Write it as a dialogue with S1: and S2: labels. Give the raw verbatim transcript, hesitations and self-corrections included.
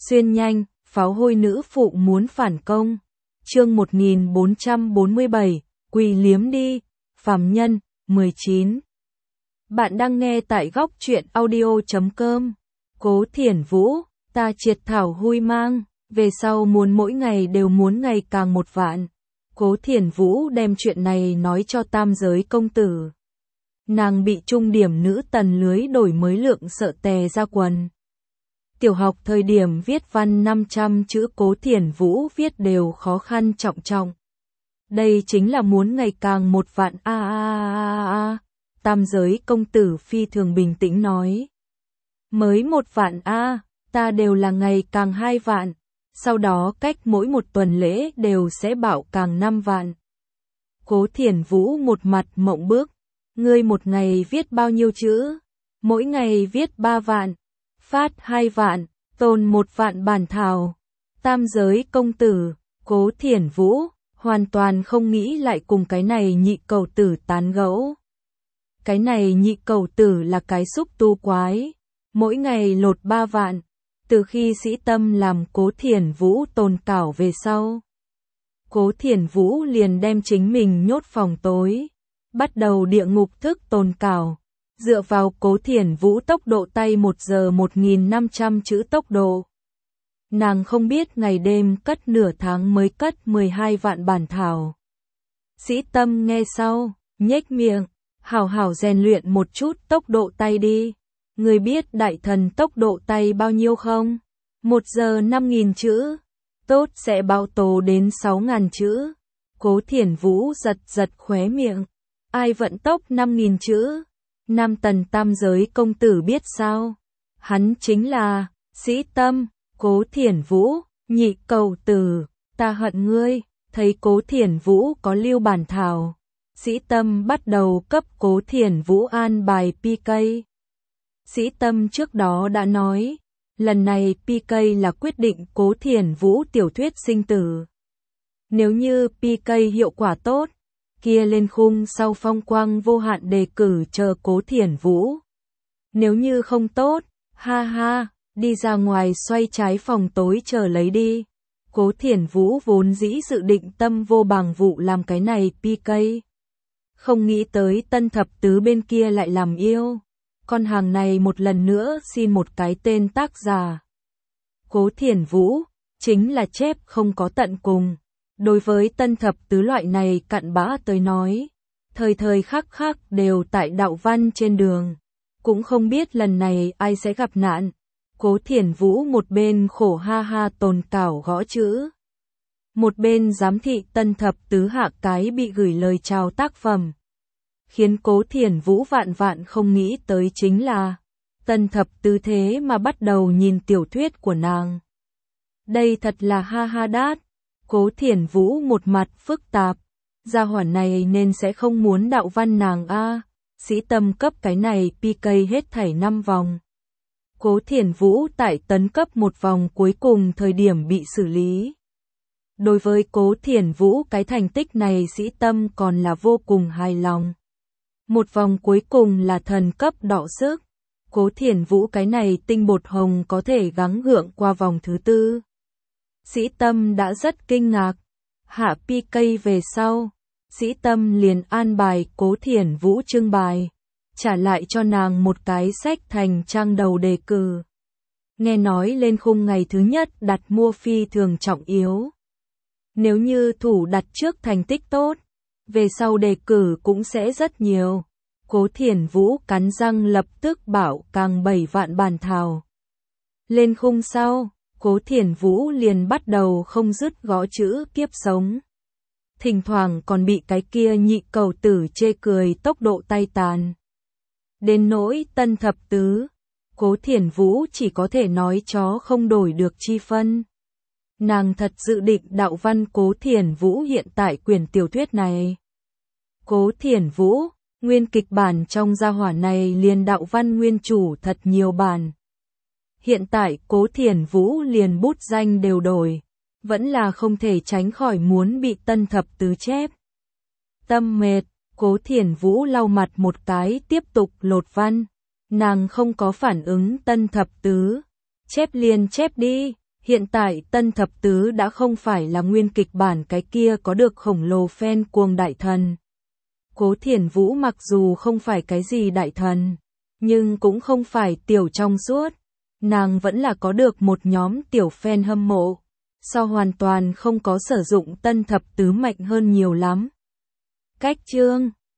S1: Xuyên nhanh, pháo hôi nữ phụ muốn phản công. Chương một nghìn bốn trăm bốn mươi bảy, quỳ liếm đi, phàm nhân, mười chín. Bạn đang nghe tại góc truyện audio chấm com. Cố Thiển Vũ, ta triệt thảo huy mang, về sau muốn mỗi ngày đều muốn ngày càng một vạn. Cố Thiển Vũ đem chuyện này nói cho tam giới công tử. Nàng bị trung điểm nữ tần lưới đổi mới lượng sợ tè ra quần. Tiểu học thời điểm viết văn năm trăm chữ Cố Thiển Vũ viết đều khó khăn trọng trọng. Đây chính là muốn ngày càng một vạn a a a a. Tam giới công tử phi thường bình tĩnh nói. Mới một vạn a, ta đều là ngày càng hai vạn. Sau đó cách mỗi một tuần lễ đều sẽ bảo càng năm vạn. Cố Thiển Vũ một mặt mộng bức. Ngươi một ngày viết bao nhiêu chữ? Mỗi ngày viết ba vạn. Phát hai vạn, tồn một vạn bản thảo. Tam giới công tử, Cố Thiển Vũ, hoàn toàn không nghĩ lại cùng cái này nhị cầu tử tán gẫu. Cái này nhị cầu tử là cái xúc tu quái. Mỗi ngày lột ba vạn. Từ khi Sĩ Tâm làm Cố Thiển Vũ tồn cảo về sau. Cố Thiển Vũ liền đem chính mình nhốt phòng tối. Bắt đầu địa ngục thức tồn cảo. Dựa vào Cố Thiển Vũ tốc độ tay một giờ một nghìn năm trăm chữ tốc độ. Nàng không biết ngày đêm cất nửa tháng mới cất mười hai vạn bản thảo. Sĩ Tâm nghe sau, nhếch miệng, hảo hảo rèn luyện một chút tốc độ tay đi. Người biết đại thần tốc độ tay bao nhiêu không? Một giờ năm nghìn chữ. Tốt sẽ bao tố đến sáu ngàn chữ. Cố Thiển Vũ giật giật khóe miệng. Ai vận tốc năm nghìn chữ? Nam tần tam giới công tử biết sao? Hắn chính là Sĩ Tâm. Cố Thiển Vũ, nhị cầu tử, ta hận ngươi. Thấy Cố Thiển Vũ có lưu bản thảo. Sĩ Tâm bắt đầu cấp Cố Thiển Vũ an bài pê ca. Sĩ Tâm trước đó đã nói, lần này pê ca là quyết định Cố Thiển Vũ tiểu thuyết sinh tử. Nếu như pê ca hiệu quả tốt, kia lên khung sau phong quang vô hạn đề cử chờ Cố Thiển Vũ. Nếu như không tốt, ha ha, đi ra ngoài xoay trái phòng tối chờ lấy đi. Cố Thiển Vũ vốn dĩ dự định tâm vô bằng vụ làm cái này pê ca. Không nghĩ tới Tân Thập Tứ bên kia lại làm yêu. Con hàng này một lần nữa xin một cái tên tác giả. Cố Thiển Vũ, chính là chép không có tận cùng. Đối với Tân Thập Tứ loại này cặn bã tới nói, thời thời khắc khắc đều tại đạo văn trên đường. Cũng không biết lần này ai sẽ gặp nạn. Cố Thiển Vũ một bên khổ ha ha tồn cảo gõ chữ. Một bên giám thị Tân Thập Tứ hạ cái bị gửi lời chào tác phẩm. Khiến Cố Thiển Vũ vạn vạn không nghĩ tới chính là Tân Thập Tứ thế mà bắt đầu nhìn tiểu thuyết của nàng. Đây thật là ha ha đát. Cố Thiển Vũ một mặt phức tạp. Gia hỏa này nên sẽ không muốn đạo văn nàng a. Sĩ Tâm cấp cái này pê ca hết thảy năm vòng. Cố Thiển Vũ tại tấn cấp một vòng cuối cùng thời điểm bị xử lý. Đối với Cố Thiển Vũ cái thành tích này Sĩ Tâm còn là vô cùng hài lòng. Một vòng cuối cùng là thần cấp đọ sức. Cố Thiển Vũ cái này tinh bột hồng có thể gắng gượng qua vòng thứ tư. Sĩ Tâm đã rất kinh ngạc. Hạ pê ca về sau, Sĩ Tâm liền an bài Cố Thiển Vũ trưng bài. Trả lại cho nàng một cái sách thành trang đầu đề cử. Nghe nói lên khung ngày thứ nhất đặt mua phi thường trọng yếu. Nếu như thủ đặt trước thành tích tốt, về sau đề cử cũng sẽ rất nhiều. Cố Thiển Vũ cắn răng lập tức bảo càng bảy vạn bản thảo. Lên khung sau, Cố Thiển Vũ liền bắt đầu không dứt gõ chữ kiếp sống. Thỉnh thoảng còn bị cái kia nhị cầu tử chê cười tốc độ tay tàn. Đến nỗi Tân Thập Tứ, Cố Thiển Vũ chỉ có thể nói chó không đổi được chi phân. Nàng thật dự định đạo văn Cố Thiển Vũ hiện tại quyển tiểu thuyết này. Cố Thiển Vũ, nguyên kịch bản trong gia hỏa này liền đạo văn nguyên chủ thật nhiều bản. Hiện tại Cố Thiển Vũ liền bút danh đều đổi, vẫn là không thể tránh khỏi muốn bị Tân Thập Tứ chép. Tâm mệt, Cố Thiển Vũ lau mặt một cái tiếp tục lột văn. Nàng không có phản ứng Tân Thập Tứ. Chép liền chép đi, Hiện tại Tân Thập Tứ đã không phải là nguyên kịch bản cái kia có được khổng lồ fan cuồng đại thần. Cố Thiển Vũ mặc dù không phải cái gì đại thần, nhưng cũng không phải tiểu trong suốt. Nàng vẫn là có được một nhóm tiểu fan hâm mộ. Sao hoàn toàn không có sử dụng Tân Thập Tứ mạnh hơn nhiều lắm. Cách chương